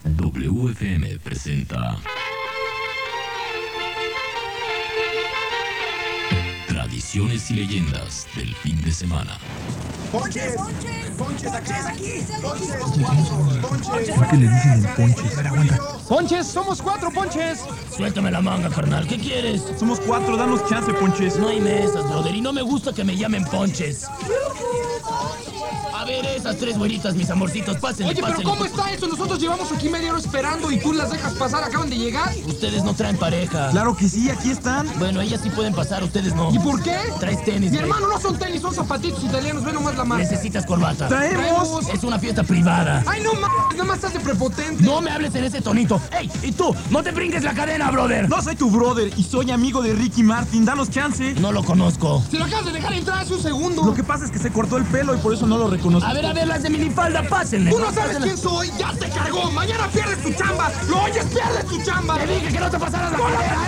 WFM presenta Tradiciones y leyendas del fin de semana. ¡Ponches! ¡Ponches! ¡Aquí! ¡Ponches! ¿Por qué le dicen el Ponches? Aguanta. ¡Ponches! ¡Somos 4 Ponches! Suéltame la manga, carnal. ¿Qué quieres? Somos 4, danos chance, Ponches. No hay mesas, brother, y no me gusta que me llamen Ponches. A ver, esas 3 güeritas, mis amorcitos, pásenle, Oye, pero ¿cómo está eso? Nosotros llevamos aquí media hora esperando y tú las dejas pasar, acaban de llegar. Ustedes no traen pareja. Claro que sí, aquí están. Bueno, ellas sí pueden pasar, ustedes no. ¿Y por qué? Traes tenis, Mi güey. hermano, no son tenis, son zapatitos italianos, ve nomás la marca. Necesitas corbata. ¡Traemos! Es una fiesta privada. ¡Ay, no mames! Nada más estás de prepotente. No me hables en ese tonito. ¡Ey! ¿Y tú? ¡No te brinques la cadena, brother! No soy tu brother y soy amigo de Ricky Martin, danos chance. No lo conozco. Si lo acabas de dejar entrar hace un segundo. Lo que pasa es que se cortó el pelo y por eso no lo reconozco. A ver, las de minifalda, pásenle. Tú no sabes quién soy, ya te cargó. Mañana pierdes tu chamba. ¿Lo oyes? Pierdes tu chamba. Te dije que no te pasaras la cadena.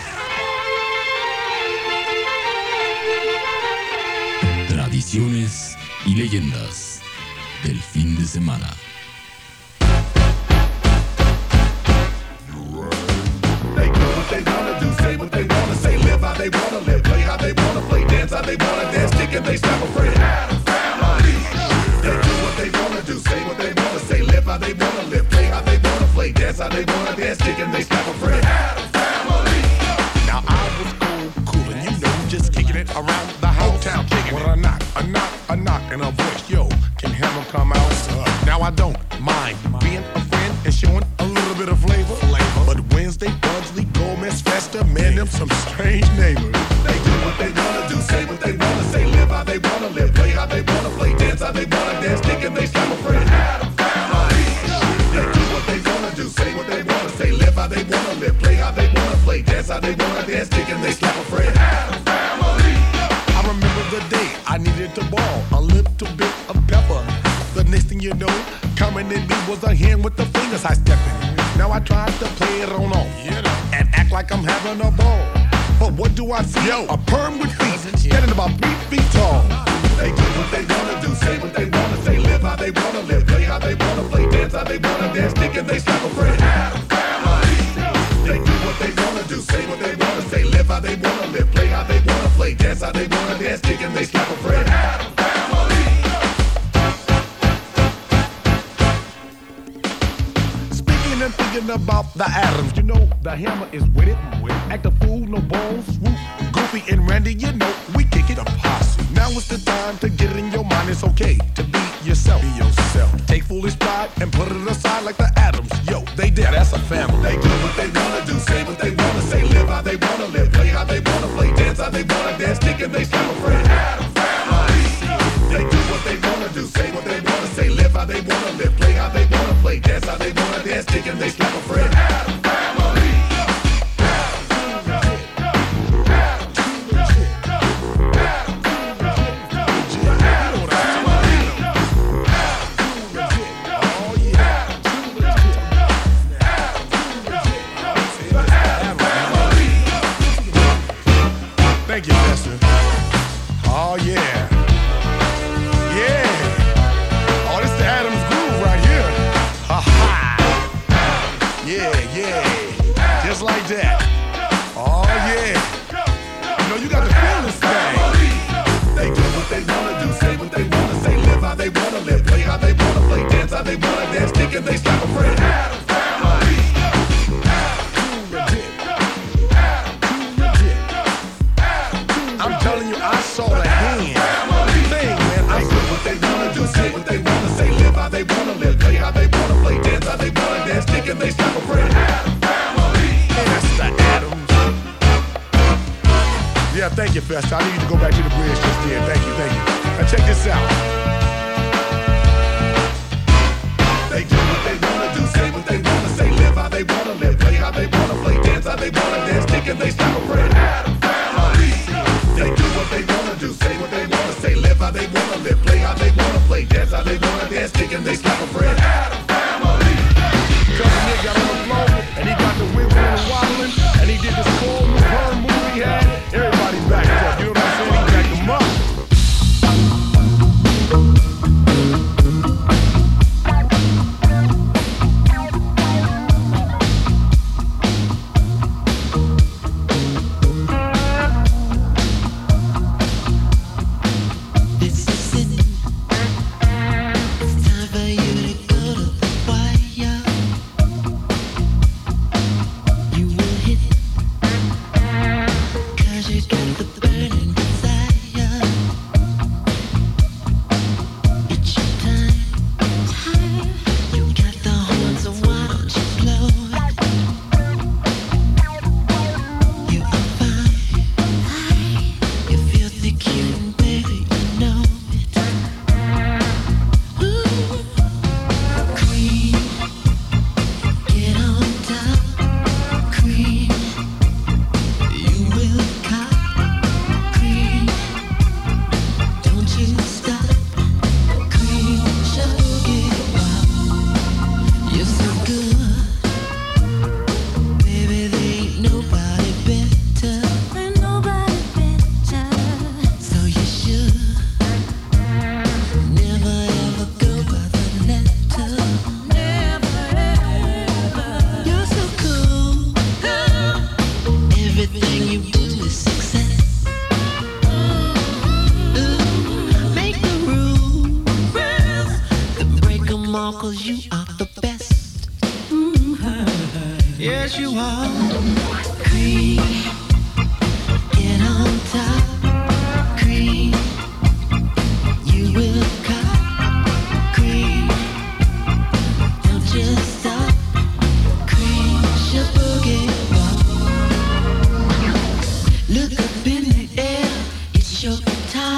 Tradiciones y leyendas del fin de semana. They do what they wanna do, say what they wanna say, live how they wanna live, play how they wanna play, dance how they wanna dance, kick and they snap a friend. They do what they wanna do, say what they wanna say, live how they wanna live, play how they wanna play, dance how they wanna dance, kick and they snap a friend. Now I was cool, and you know, just kicking it around the house. Town kicking it. A knock, and a voice, yo, can Hammer come out? Now I don't mind being a friend and showing a little bit of flavor. But Wednesday, Bugsley, Gomez, Festa, man, them some strange neighbors. They do what they wanna do, say what they wanna say, live how they wanna live, play how they wanna play, dance how they wanna dance, kick and they snap a friend. They do what they wanna do, say what they wanna say, live how they wanna live, play how they wanna play, dance how they wanna dance, kick and they slap a friend. I remember the day I needed to ball a little bit of pepper. The next thing you know, coming in me was a hand with the fingers I stepped in. Now I tried to play it on off and act like I'm having a ball. But what do I see? Yo, a perm with feet, standing about 3 feet tall. They do what they wanna do, say what they wanna say, live how they wanna live, play how they wanna play, dance how they wanna dance, kick and they slap a friend. They do what they wanna do, say what they wanna say, live how they wanna live, play how they wanna play, dance how they wanna dance, kick and they slap a friend. Speaking and thinking about the Adams, you know the Hammer is with it. Act a fool, no balls, swoop. Goofy and Randy, you know we kick it a posse. Now it's the time to get it in your mind. It's okay to be yourself. Be yourself. Take foolish pride and put it aside like the Adams. Yo, they did. That's a family. They do what they wanna do, say what they wanna say, live how they wanna live, play how they wanna play, dance how they wanna dance, kick and they slap a friend. They do what they wanna do, say what they wanna say, live how they wanna live, play how they wanna play, dance how they wanna dance, kick and they slap a friend. Thank you, Lester. Oh, yeah. Yeah. Oh, this is the Adams groove right here. Ha ha. Yeah. Just like that. Oh, yeah. You know, you got to feel this thing. They do what they wanna do, say what they wanna say, live how they wanna live, play how they wanna play, dance how they wanna dance, kick and they slap a friend. I'm telling you, I saw the hand thing, man. They do what they wanna do, say what they wanna say, live how they wanna live, play how they wanna play, dance how they wanna dance, kick and they slap a friend. And that's the Adams. Yeah, thank you, Festa. I need you to go back to the bridge just then. Thank you. Now check this out. They do what they wanna do, say what they wanna say, live how they wanna live, play how they wanna play, dance how they wanna dance, kick and they slap a friend. They do what they wanna do, say what they wanna say, live how they wanna live, play how they wanna play, dance how they wanna dance, kick and they slap a friend. Cause the nigga got on the floor, and he got the wiggle and waddling, and he did this cool new perm move he had. Everybody backed up, you know what I'm saying? He backed him up. more, 'cause you are the best. Yes, you are. Cream, get on top. Cream, you will cut. Cream, don't just stop. Cream, your boogie wall. Look up in the air, it's your guitar.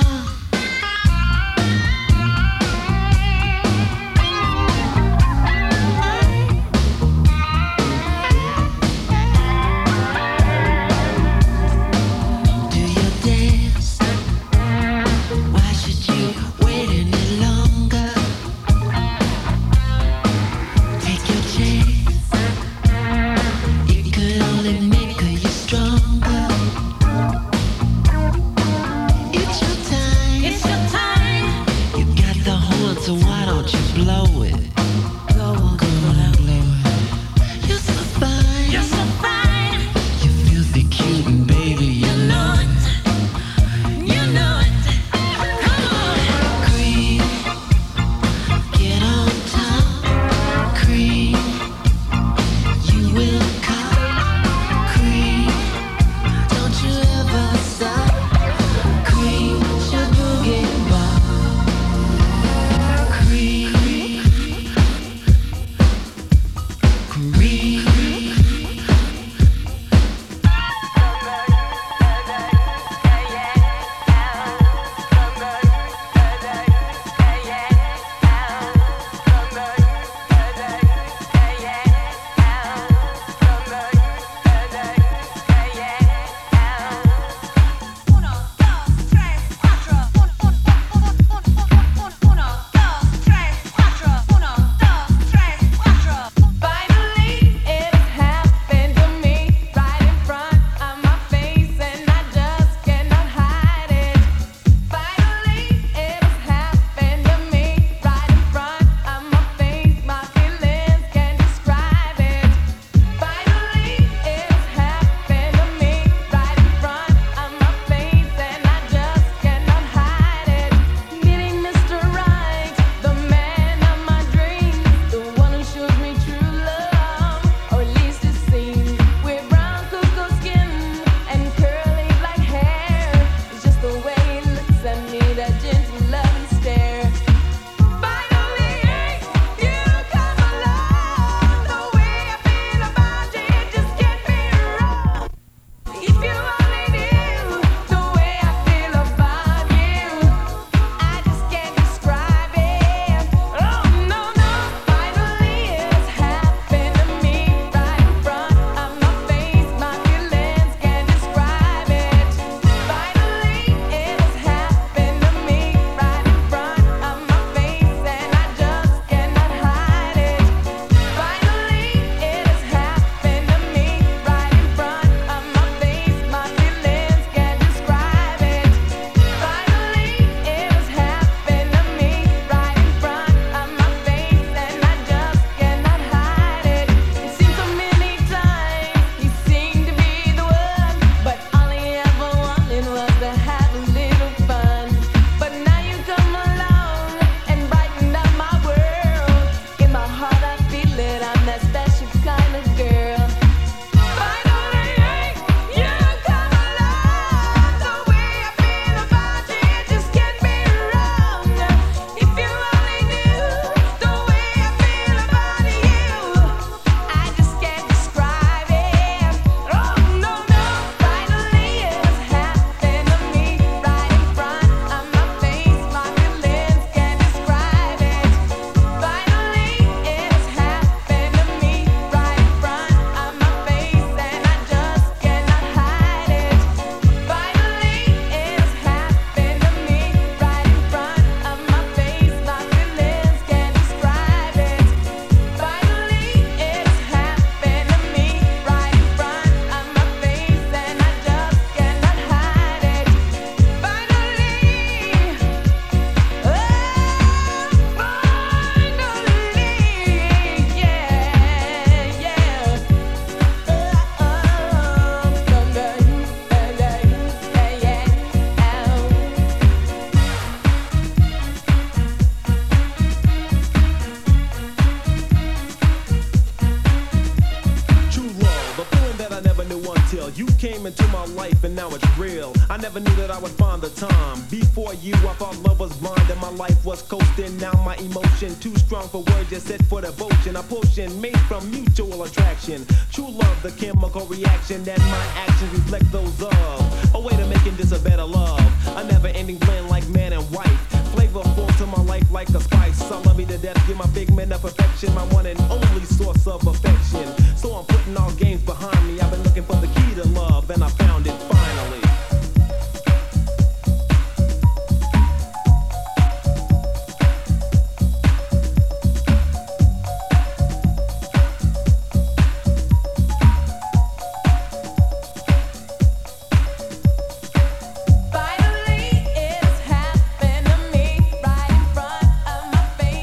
life and now it's real. I never knew that I would find the time. Before you, I thought love was blind and my life was coasting. Now my emotion too strong for words, just set for devotion. A potion made from mutual attraction. True love, the chemical reaction that my actions reflect those of. A way to making this a better love. A never-ending blend like man and wife. Flavorful to my life like a spice. I love me to death, give my big man of perfection. My one and only source of affection. So I'm putting all games behind me. I've been looking for the key to love and I found it finally.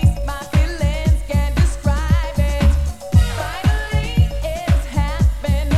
Finally, it's happened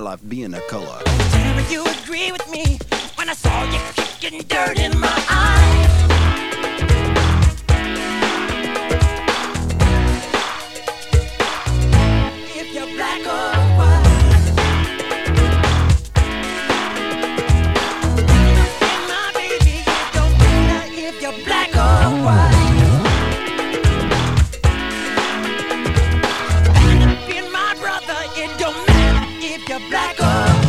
life being a color. Tell me you agree with me when I saw you kicking dirt in my eye. If you're black or white, my baby, it don't matter if you're black or white. Black or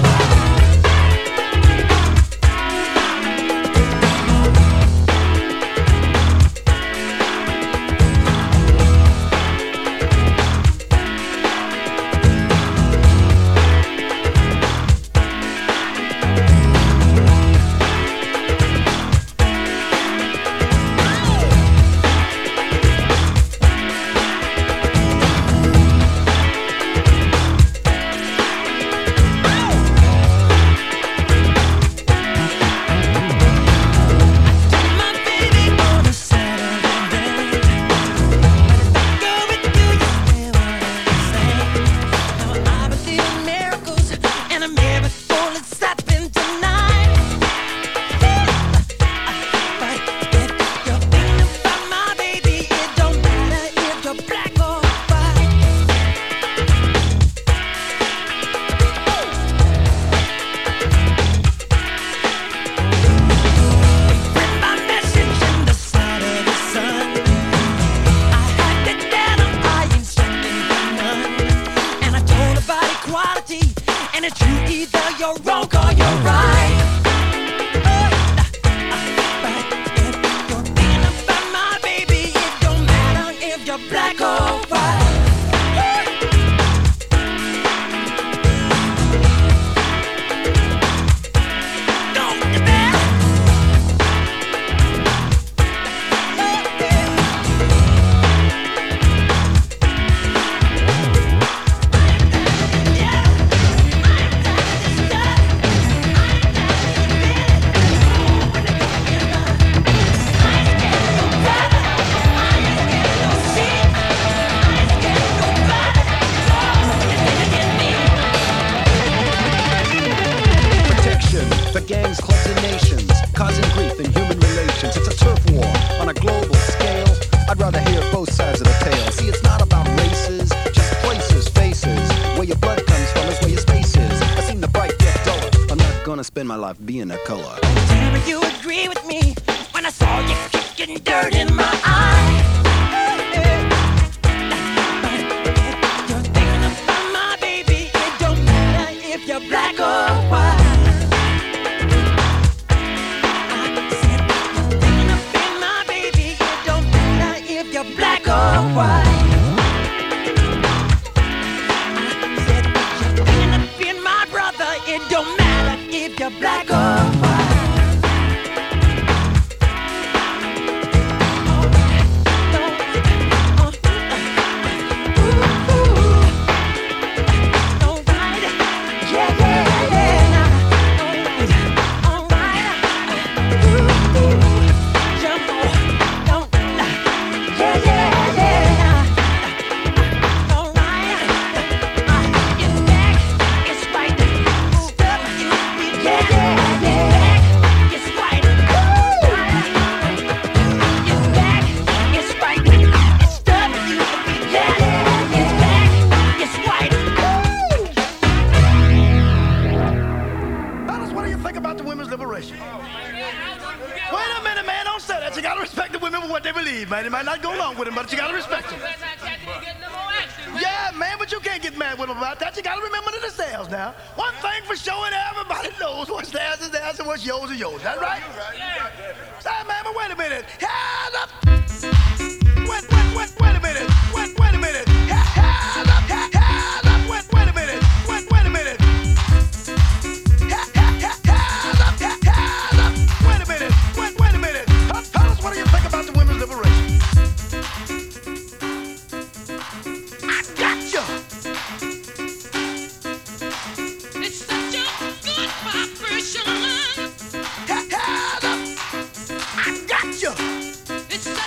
spend my life being a color. Tell me you agree with me when I saw you kicking dirt in my eye. You're thinking about my baby. It don't matter if you're black or white. I said you're thinking about my baby. It don't matter if you're black or white. I said you're thinking about my brother. It don't matter if you're black or white. Man, it might not go along with him, but you gotta respect him. Yeah, man, but you can't get mad with him about that. You gotta remember that it's theirs now. One thing for sure, and everybody knows what's theirs is theirs and what's yours is yours. That's right? Say, man, but wait a minute. Hands up. Wait a minute. Wait a minute. Hands up. Hands up. Wait a minute. Wait a minute. Hands up. Hands up. Wait a minute. Wait a minute. Tell us, what do you think about the women's liberation? I got you. It's such a good vibration. Hands up. I got you. It's such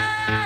Bye.